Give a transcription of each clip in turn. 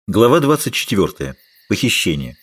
Глава 24. Похищение.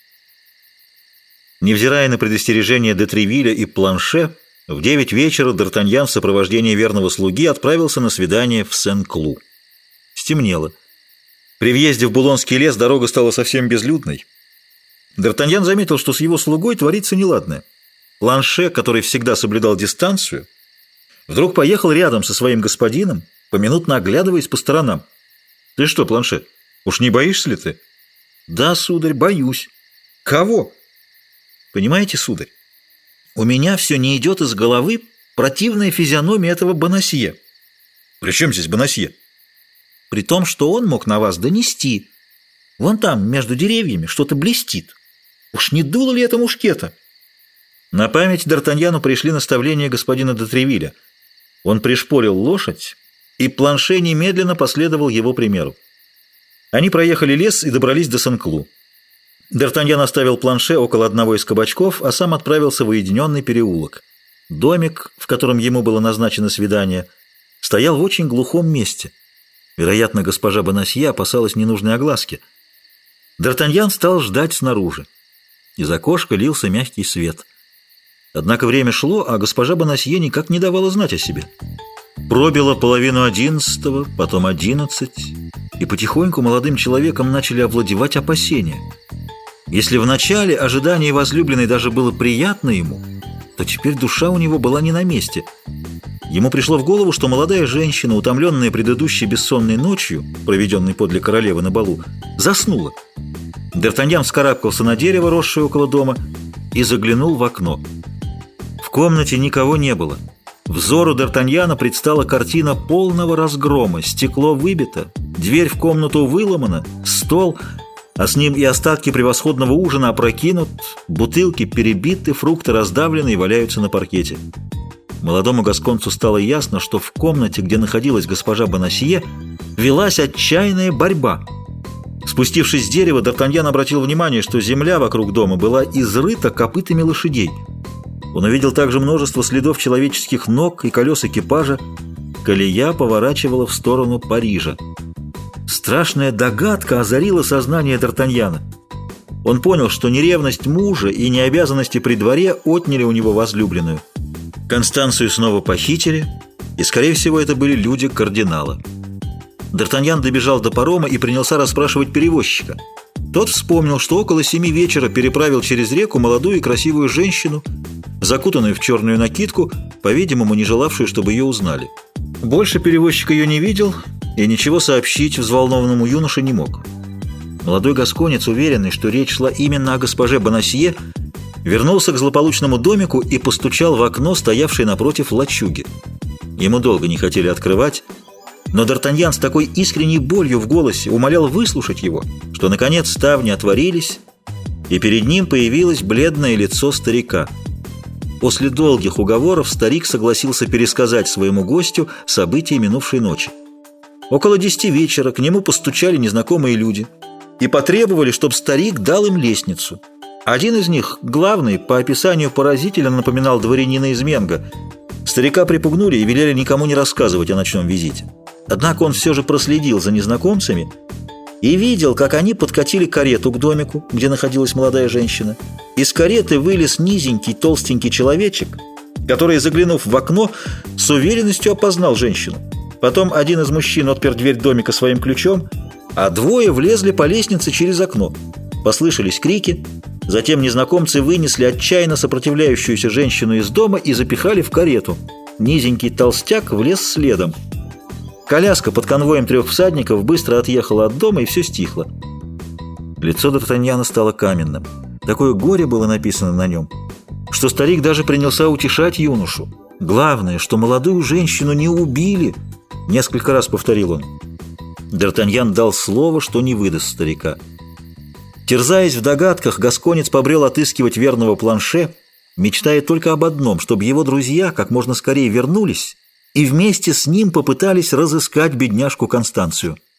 Невзирая на предостережения де Тревилля и Планше, в 9 вечера Д'Артаньян в сопровождении верного слуги отправился на свидание в Сен-Клу. Стемнело. При въезде в Булонский лес дорога стала совсем безлюдной. Д'Артаньян заметил, что с его слугой творится неладное. Планше, который всегда соблюдал дистанцию, вдруг поехал рядом со своим господином, поминутно оглядываясь по сторонам. «Ты что, Планше, уж не боишься ли ты?» «Да, сударь, боюсь». «Кого?» «Понимаете, сударь, у меня все не идет из головы противная физиономия этого Бонасье». «При чем здесь Бонасье?» «При том, что он мог на вас донести. Вон там, между деревьями, что-то блестит. Уж не дуло ли это мушкета?» На память Д'Артаньяну пришли наставления господина де Тревилля. Он пришпорил лошадь, и Планше немедленно последовал его примеру. Они проехали лес и добрались до Сен-Клу. Д'Артаньян оставил Планше около одного из кабачков, а сам отправился в уединенный переулок. Домик, в котором ему было назначено свидание, стоял в очень глухом месте. Вероятно, госпожа Бонасье опасалась ненужной огласки. Д'Артаньян стал ждать снаружи. Из окошка лился мягкий свет. Однако время шло, а госпожа Бонасье никак не давала знать о себе. Пробило 10:30, потом 11, и потихоньку молодым человеком начали овладевать опасения. Если в начале ожидание возлюбленной даже было приятно ему, то теперь душа у него была не на месте. Ему пришло в голову, что молодая женщина, утомленная предыдущей бессонной ночью, проведенной подле королевы на балу, заснула. Д'Артаньян вскарабкался на дерево, росшее около дома, и заглянул в окно. В комнате никого не было. Взору Д'Артаньяна предстала картина полного разгрома. Стекло выбито, дверь в комнату выломана, стол, а с ним и остатки превосходного ужина опрокинут, бутылки перебиты, фрукты раздавлены и валяются на паркете. Молодому гасконцу стало ясно, что в комнате, где находилась госпожа Бонасье, велась отчаянная борьба. Спустившись с дерева, Д'Артаньян обратил внимание, что земля вокруг дома была изрыта копытами лошадей. Он увидел также множество следов человеческих ног и колес экипажа. Колея поворачивала в сторону Парижа. Страшная догадка озарила сознание Д'Артаньяна. Он понял, что ни ревность мужа и ни обязанности при дворе отняли у него возлюбленную. Констанцию снова похитили, и, скорее всего, это были люди кардинала. Д'Артаньян добежал до парома и принялся расспрашивать перевозчика. Тот вспомнил, что около 7 вечера переправил через реку молодую и красивую женщину, закутанную в черную накидку, по-видимому, не желавшую, чтобы ее узнали. Больше перевозчик ее не видел и ничего сообщить взволнованному юноше не мог. Молодой гасконец, уверенный, что речь шла именно о госпоже Бонасье, вернулся к злополучному домику и постучал в окно, стоявшее напротив лачуги. Ему долго не хотели открывать, но Д'Артаньян с такой искренней болью в голосе умолял выслушать его, что, наконец, ставни отворились, и перед ним появилось бледное лицо старика. После долгих уговоров старик согласился пересказать своему гостю события минувшей ночи. Около 10 вечера к нему постучали незнакомые люди и потребовали, чтобы старик дал им лестницу. Один из них, главный, по описанию поразительно напоминал дворянина из Менго. Старика припугнули и велели никому не рассказывать о ночном визите. Однако он все же проследил за незнакомцами и видел, как они подкатили карету к домику, где находилась молодая женщина. Из кареты вылез низенький, толстенький человечек, который, заглянув в окно, с уверенностью опознал женщину. Потом один из мужчин отпер дверь домика своим ключом, а двое влезли по лестнице через окно. Послышались крики, затем незнакомцы вынесли отчаянно сопротивляющуюся женщину из дома и запихали в карету. Низенький толстяк влез следом. Коляска под конвоем 3 всадников быстро отъехала от дома, и все стихло. Лицо Д'Артаньяна стало каменным. Такое горе было написано на нем, что старик даже принялся утешать юношу. «Главное, что молодую женщину не убили», — несколько раз повторил он. Д'Артаньян дал слово, что не выдаст старика. Терзаясь в догадках, гасконец побрел отыскивать верного Планше, мечтая только об одном, чтобы его друзья как можно скорее вернулись и вместе с ним попытались разыскать бедняжку Констанцию.